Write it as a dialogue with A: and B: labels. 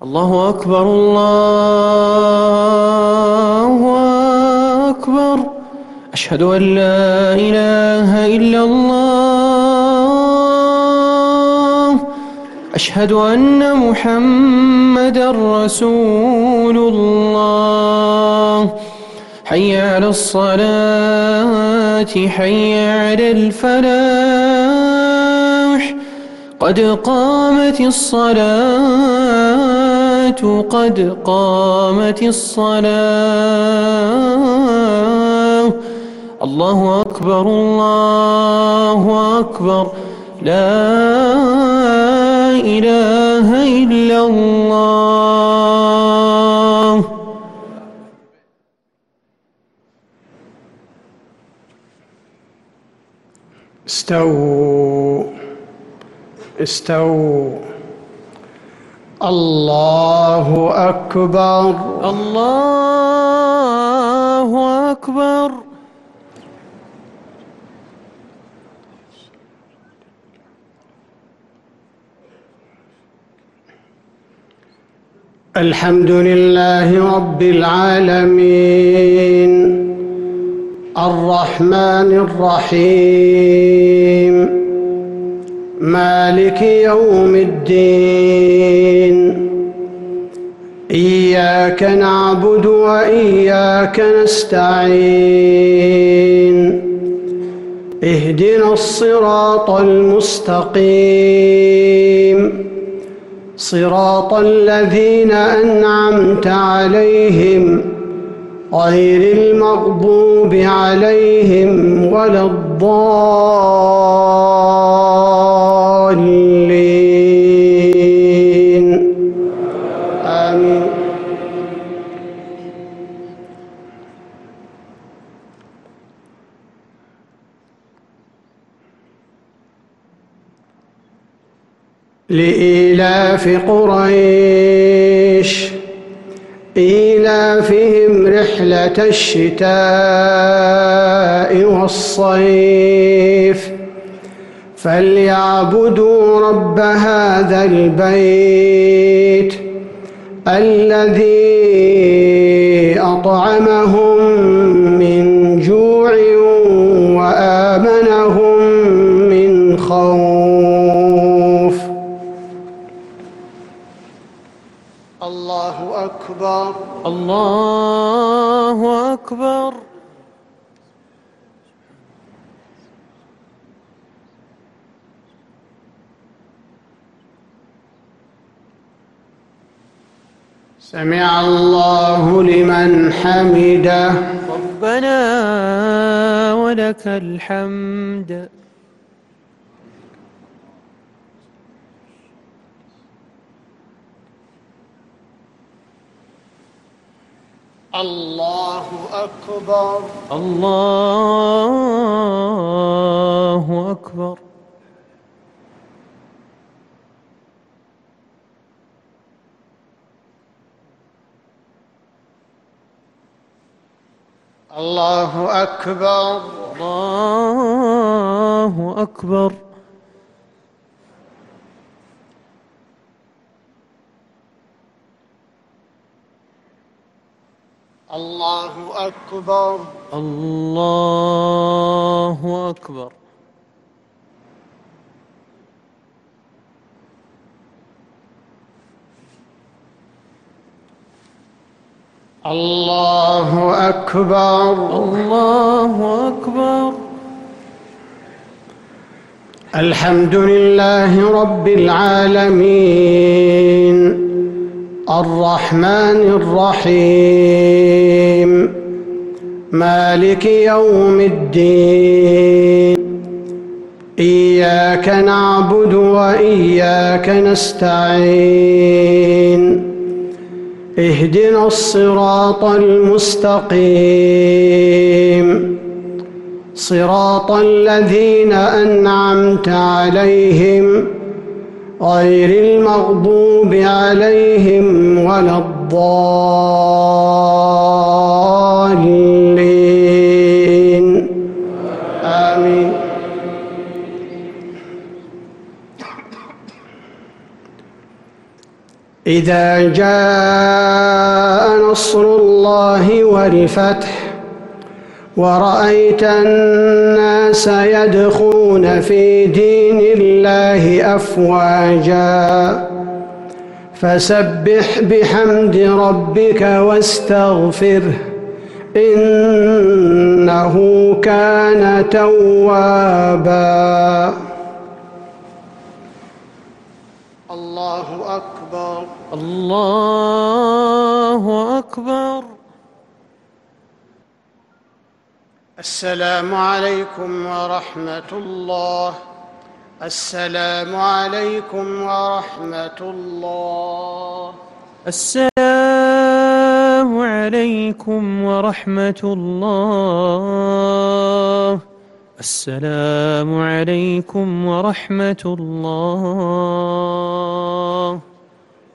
A: الله أكبر الله أكبر. أشهد أن لا إله إلا الله. أشهد أن محمدًا رسول الله. حي على الصلاة حي على الفلاح. قد قامت الصلاة قد قامت الصلاة. الله أكبر الله أكبر. لا إله إلا الله.
B: استووا استووا. الله أكبر
A: الله أكبر.
B: الحمد لله رب العالمين الرحمن الرحيم مالك يوم الدين. إياك نعبد وإياك نستعين. اهدنا الصراط المستقيم صراط الذين أنعمت عليهم غير المغضوب عليهم ولا الضالين. آمين. لإيلاف قريش إيلافهم رحلة الشتاء والصيف فليعبدوا رب هذا البيت الذي أطعمهم من جوع وآمنهم من خوف. الله أكبر
A: الله أكبر.
B: سمع الله لمن حمده.
A: ربنا ولك الحمد.
B: الله أكبر
A: الله أكبر.
B: الله أكبر
A: الله أكبر.
B: الله أكبر
A: الله أكبر.
B: الله أكبر
A: الله أكبر.
B: الحمد لله رب العالمين الرحمن الرحيم مالك يوم الدين. إياك نعبد وإياك نستعين. اهدنا الصراط المستقيم صراط الذين أنعمت عليهم غير المغضوب عليهم ولا الضالين. آمين. إذا جاء نصر الله والفتح ورأيت الناس يدخلون في دين الله أفواجا فسبح بحمد ربك واستغفره إنه كان توابا. الله أكبر.
A: الله أكبر.
B: السلام عليكم ورحمة الله. السلام عليكم ورحمة الله.
A: السلام عليكم ورحمة الله. السلام عليكم ورحمة الله.